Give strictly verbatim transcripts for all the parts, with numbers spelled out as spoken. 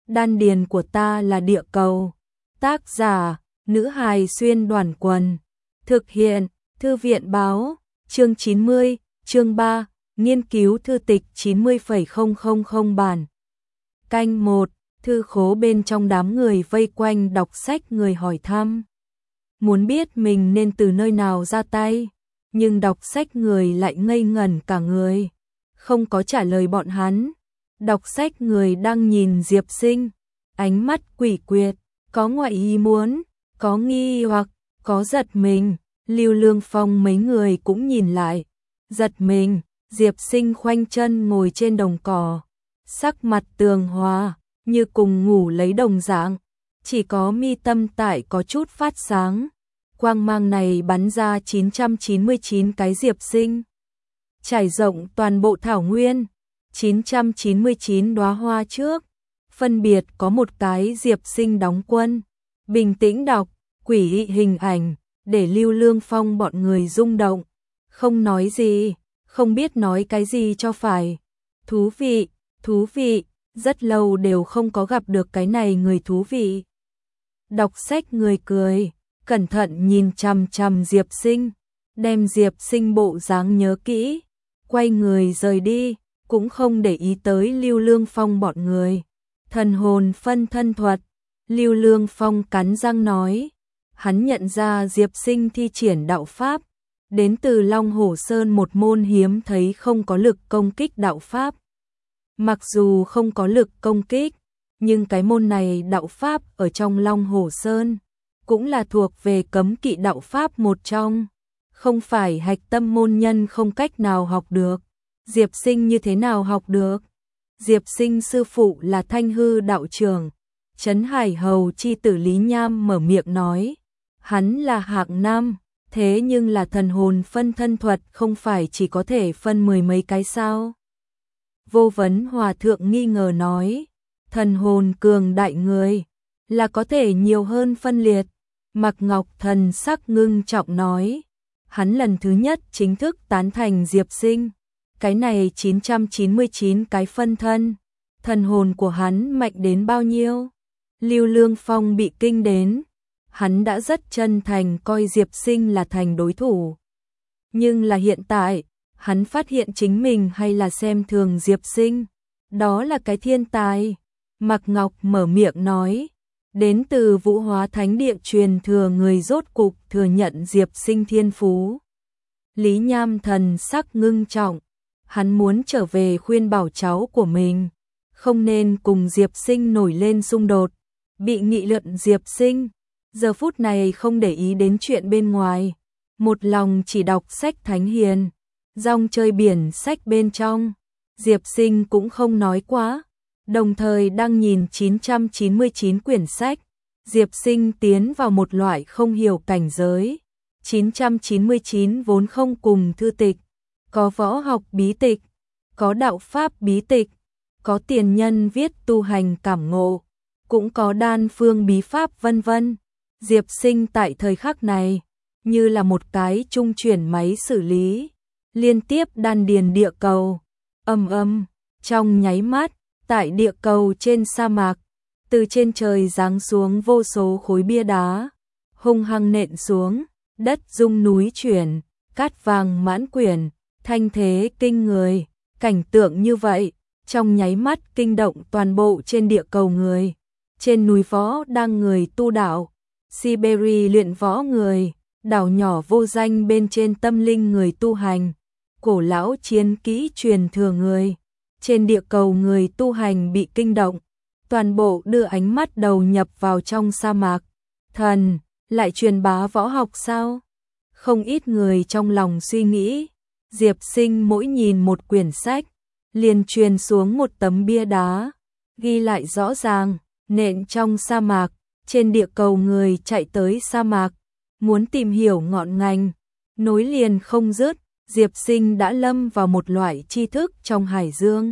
Đan điền của ta là địa cầu. Tác giả, nữ hài xuyên đoàn quần. Thực hiện, Thư viện báo, chương chín mươi, chương ba, nghiên cứu thư tịch chín mươi phẩy không không không bản. Canh một, thư khố bên trong đám người vây quanh đọc sách người hỏi thăm. Muốn biết mình nên từ nơi nào ra tay, nhưng đọc sách người lại ngây ngẩn cả người, không có trả lời bọn hắn. Đọc sách người đang nhìn Diệp Sinh, ánh mắt quỷ quyệt, có ngoại ý muốn, có nghi hoặc, có giật mình. Lưu Lương Phong mấy người cũng nhìn lại, giật mình. Diệp Sinh khoanh chân ngồi trên đồng cỏ, sắc mặt tường hòa, như cùng ngủ lấy đồng dạng, chỉ có mi tâm tại có chút phát sáng. Quang mang này bắn ra chín trăm chín mươi chín cái Diệp Sinh, trải rộng toàn bộ thảo nguyên. chín trăm chín mươi chín đóa hoa trước, phân biệt có một cái Diệp Sinh đóng quân. Bình tĩnh đọc, quỷ dị hình ảnh, để Lưu Lương Phong bọn người rung động, không nói gì, không biết nói cái gì cho phải. Thú vị, thú vị, rất lâu đều không có gặp được cái này người thú vị. Đọc sách người cười, cẩn thận nhìn chằm chằm Diệp Sinh, đem Diệp Sinh bộ dáng nhớ kỹ, quay người rời đi, cũng không để ý tới Lưu Lương Phong bọn người. Thần hồn phân thân thuật, Lưu Lương Phong cắn răng nói, hắn nhận ra Diệp Sinh thi triển đạo pháp, đến từ Long Hổ Sơn, một môn hiếm thấy không có lực công kích đạo pháp. Mặc dù không có lực công kích, nhưng cái môn này đạo pháp ở trong Long Hổ Sơn cũng là thuộc về cấm kỵ đạo pháp một trong, không phải hạch tâm môn nhân không cách nào học được. Diệp Sinh như thế nào học được? Diệp Sinh sư phụ là Thanh Hư đạo trưởng, Trấn Hải Hầu chi tử Lý Nham mở miệng nói, hắn là hạng năm, thế nhưng là thần hồn phân thân thuật không phải chỉ có thể phân mười mấy cái sao? Vô Vấn Hòa thượng nghi ngờ nói, thần hồn cường đại người là có thể nhiều hơn phân liệt. Mạc Ngọc thần sắc ngưng trọng nói, hắn lần thứ nhất chính thức tán thành Diệp Sinh. Cái này chín trăm chín mươi chín cái phân thân, thần hồn của hắn mạnh đến bao nhiêu? Lưu Lương Phong bị kinh đến, hắn đã rất chân thành coi Diệp Sinh là thành đối thủ. Nhưng là hiện tại, hắn phát hiện chính mình hay là xem thường Diệp Sinh, đó là cái thiên tài. Mạc Ngọc mở miệng nói, đến từ Vũ Hóa Thánh Địa truyền thừa người rốt cục thừa nhận Diệp Sinh thiên phú. Lý Nham thần sắc ngưng trọng, hắn muốn trở về khuyên bảo cháu của mình, không nên cùng Diệp Sinh nổi lên xung đột. Bị nghị luận Diệp Sinh, giờ phút này không để ý đến chuyện bên ngoài, một lòng chỉ đọc sách thánh hiền, rong chơi biển sách bên trong. Diệp Sinh cũng không nói quá, đồng thời đang nhìn chín trăm chín mươi chín quyển sách. Diệp Sinh tiến vào một loại không hiểu cảnh giới. chín trăm chín mươi chín vốn không cùng thư tịch, có võ học bí tịch, có đạo pháp bí tịch, có tiền nhân viết tu hành cảm ngộ, cũng có đan phương bí pháp vân vân. Diệp Sinh tại thời khắc này, như là một cái trung chuyển máy xử lý, liên tiếp đan điền địa cầu. Âm âm, trong nháy mắt, tại địa cầu trên sa mạc, từ trên trời giáng xuống vô số khối bia đá, hung hăng nện xuống, đất rung núi chuyển, cát vàng mãn quyển, thanh thế kinh người. Cảnh tượng như vậy, trong nháy mắt kinh động toàn bộ trên địa cầu người. Trên núi võ đang người tu đạo, Siberia luyện võ người, đảo nhỏ vô danh bên trên tâm linh người tu hành, cổ lão chiến kỹ truyền thừa người. Trên địa cầu người tu hành bị kinh động, toàn bộ đưa ánh mắt đầu nhập vào trong sa mạc. Thần, lại truyền bá võ học sao? Không ít người trong lòng suy nghĩ. Diệp Sinh mỗi nhìn một quyển sách, liền truyền xuống một tấm bia đá, ghi lại rõ ràng, nện trong sa mạc. Trên địa cầu người chạy tới sa mạc, muốn tìm hiểu ngọn ngành, nối liền không dứt. Diệp Sinh đã lâm vào một loại tri thức trong hải dương.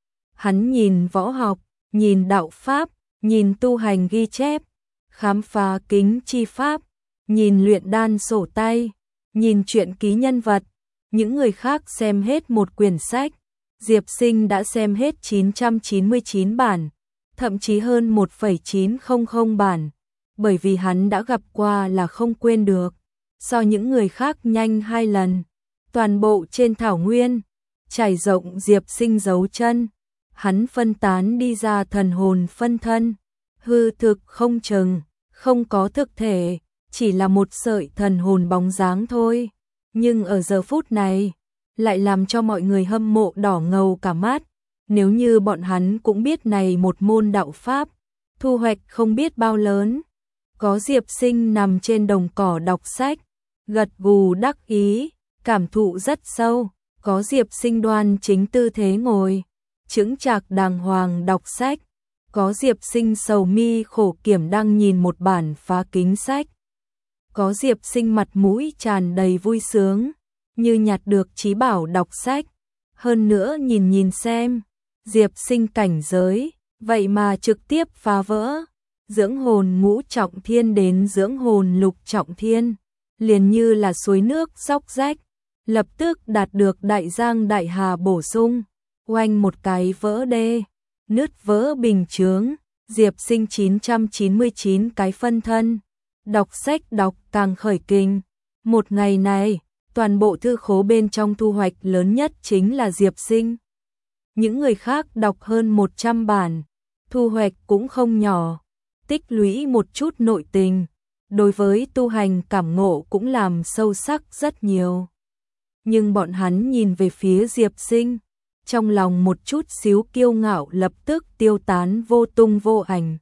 Hắn nhìn võ học, nhìn đạo pháp, nhìn tu hành ghi chép, khám phá kính chi pháp, nhìn luyện đan sổ tay, nhìn truyện ký nhân vật. Những người khác xem hết một quyển sách, Diệp Sinh đã xem hết chín trăm chín mươi chín bản. thậm chí hơn một phẩy chín không không bản, bởi vì hắn đã gặp qua là không quên được, so những người khác nhanh hai lần. Toàn bộ trên thảo nguyên, trải rộng Diệp Sinh dấu chân, hắn phân tán đi ra thần hồn phân thân, hư thực không chừng, không có thực thể, chỉ là một sợi thần hồn bóng dáng thôi. Nhưng ở giờ phút này, lại làm cho mọi người hâm mộ đỏ ngầu cả mắt. Nếu như bọn hắn cũng biết này một môn đạo pháp, thu hoạch không biết bao lớn. Có Diệp Sinh nằm trên đồng cỏ đọc sách, gật gù đắc ý, cảm thụ rất sâu. Có Diệp Sinh đoan chính tư thế ngồi, chững chạc đàng hoàng đọc sách. Có Diệp Sinh sầu mi khổ kiểm đang nhìn một bản phá kính sách. Có Diệp Sinh mặt mũi tràn đầy vui sướng, như nhặt được trí bảo đọc sách. Hơn nữa nhìn nhìn xem, Diệp Sinh cảnh giới, vậy mà trực tiếp phá vỡ. Dưỡng hồn ngũ trọng thiên đến dưỡng hồn lục trọng thiên, liền như là suối nước róc rách, lập tức đạt được đại giang đại hà bổ sung, oanh một cái vỡ đê, nứt vỡ bình chướng. Diệp Sinh chín trăm chín mươi chín cái phân thân, đọc sách đọc càng khởi kinh. Một ngày này, toàn bộ thư khố bên trong thu hoạch lớn nhất chính là Diệp Sinh. Những người khác đọc hơn một trăm bản, thu hoạch cũng không nhỏ, tích lũy một chút nội tình, đối với tu hành cảm ngộ cũng làm sâu sắc rất nhiều. Nhưng bọn hắn nhìn về phía Diệp Sinh, trong lòng một chút xíu kiêu ngạo lập tức tiêu tán vô tung vô ảnh.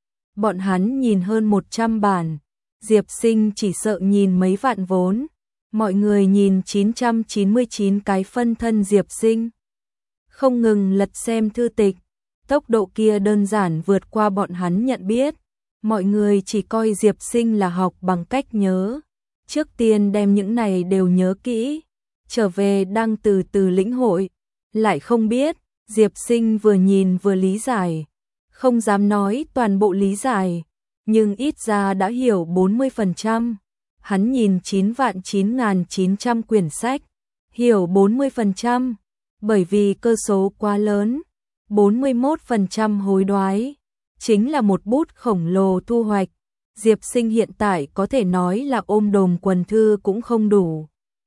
Bọn hắn nhìn hơn một trăm bản, Diệp Sinh chỉ sợ nhìn mấy vạn vốn. Mọi người nhìn chín trăm chín mươi chín cái phân thân Diệp Sinh, không ngừng lật xem thư tịch, tốc độ kia đơn giản vượt qua bọn hắn nhận biết. Mọi người chỉ coi Diệp Sinh là học bằng cách nhớ, trước tiên đem những này đều nhớ kỹ, trở về đang từ từ lĩnh hội. Lại không biết, Diệp Sinh vừa nhìn vừa lý giải, không dám nói toàn bộ lý giải, nhưng ít ra đã hiểu bốn mươi phần trăm. Hắn nhìn chín vạn chín nghìn chín trăm quyển sách, hiểu bốn mươi phần trăm, bởi vì cơ số quá lớn, bốn mươi mốt phần trăm hối đoái, chính là một bút khổng lồ thu hoạch. Diệp Sinh hiện tại có thể nói là ôm đồm quần thư cũng không đủ.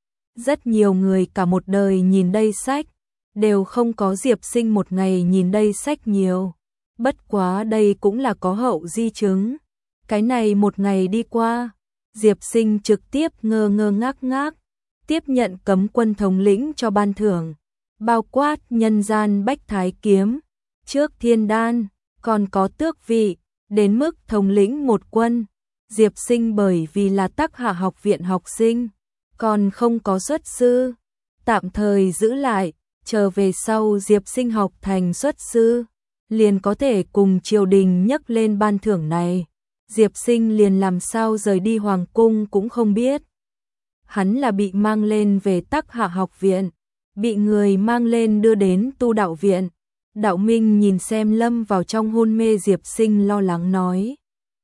Rất nhiều người cả một đời nhìn đây sách, đều không có Diệp Sinh một ngày nhìn đây sách nhiều. Bất quá đây cũng là có hậu di chứng. Cái này một ngày đi qua, Diệp Sinh trực tiếp ngơ ngơ ngác ngác, tiếp nhận cấm quân thống lĩnh cho ban thưởng, bao quát nhân gian bách thái kiếm, trước thiên đan, còn có tước vị, đến mức thống lĩnh một quân. Diệp Sinh bởi vì là Tắc Hạ học viện học sinh, còn không có xuất sư, tạm thời giữ lại, chờ về sau Diệp Sinh học thành xuất sư, liền có thể cùng triều đình nhấc lên ban thưởng này. Diệp Sinh liền làm sao rời đi hoàng cung cũng không biết. Hắn là bị mang lên về Tắc Hạ học viện, bị người mang lên đưa đến tu đạo viện. Đạo Minh nhìn xem lâm vào trong hôn mê Diệp Sinh lo lắng nói: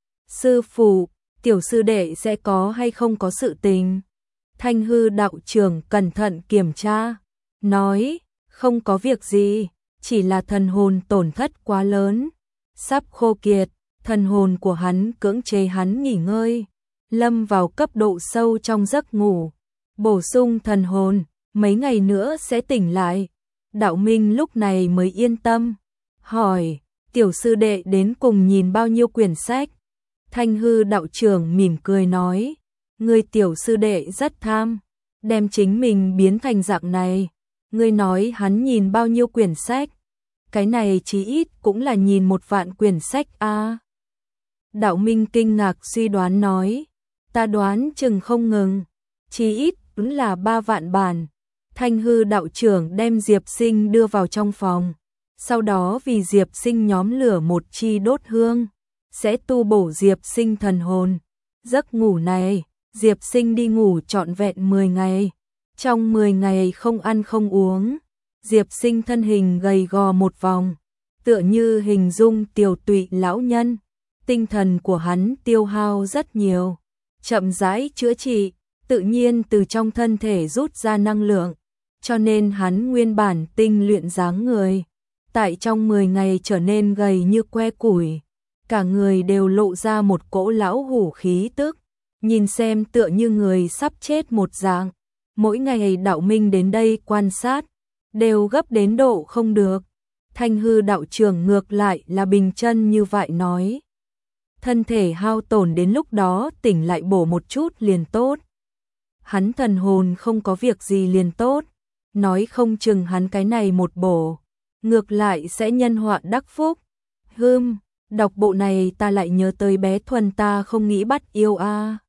sư phụ, tiểu sư đệ sẽ có hay không có sự tình? Thanh hư đạo trưởng cẩn thận kiểm tra, nói: không có việc gì, chỉ là thần hồn tổn thất quá lớn, sắp khô kiệt. Thần hồn của hắn cưỡng chế hắn nghỉ ngơi, lâm vào cấp độ sâu trong giấc ngủ, bổ sung thần hồn, mấy ngày nữa sẽ tỉnh lại. Đạo Minh lúc này mới yên tâm, hỏi: tiểu sư đệ đến cùng nhìn bao nhiêu quyển sách? Thanh hư đạo trưởng mỉm cười nói: ngươi tiểu sư đệ rất tham, đem chính mình biến thành dạng này. Ngươi nói hắn nhìn bao nhiêu quyển sách? Cái này chí ít cũng là nhìn một vạn quyển sách a. À. Đạo Minh kinh ngạc suy đoán nói: ta đoán chừng không ngừng, chí ít cũng là ba vạn bản. Thanh hư đạo trưởng đem Diệp Sinh đưa vào trong phòng, sau đó vì Diệp Sinh nhóm lửa một chi đốt hương, sẽ tu bổ Diệp Sinh thần hồn. Giấc ngủ này, Diệp Sinh đi ngủ trọn vẹn mười ngày, trong mười ngày không ăn không uống. Diệp Sinh thân hình gầy gò một vòng, tựa như hình dung tiều tụy lão nhân. Tinh thần của hắn tiêu hao rất nhiều, chậm rãi chữa trị, tự nhiên từ trong thân thể rút ra năng lượng, cho nên hắn nguyên bản tinh luyện dáng người, tại trong mười ngày trở nên gầy như que củi, cả người đều lộ ra một cỗ lão hủ khí tức, nhìn xem tựa như người sắp chết một dạng. Mỗi ngày đạo minh đến đây quan sát, đều gấp đến độ không được. Thanh hư đạo trưởng ngược lại là bình chân như vậy nói. Thân thể hao tổn đến lúc đó tỉnh lại bổ một chút liền tốt. Hắn thần hồn không có việc gì liền tốt, nói không chừng hắn cái này một bổ, ngược lại sẽ nhân họa đắc phúc. Hưm, đọc bộ này ta lại nhớ tới bé Thuần ta không nghĩ bắt yêu a.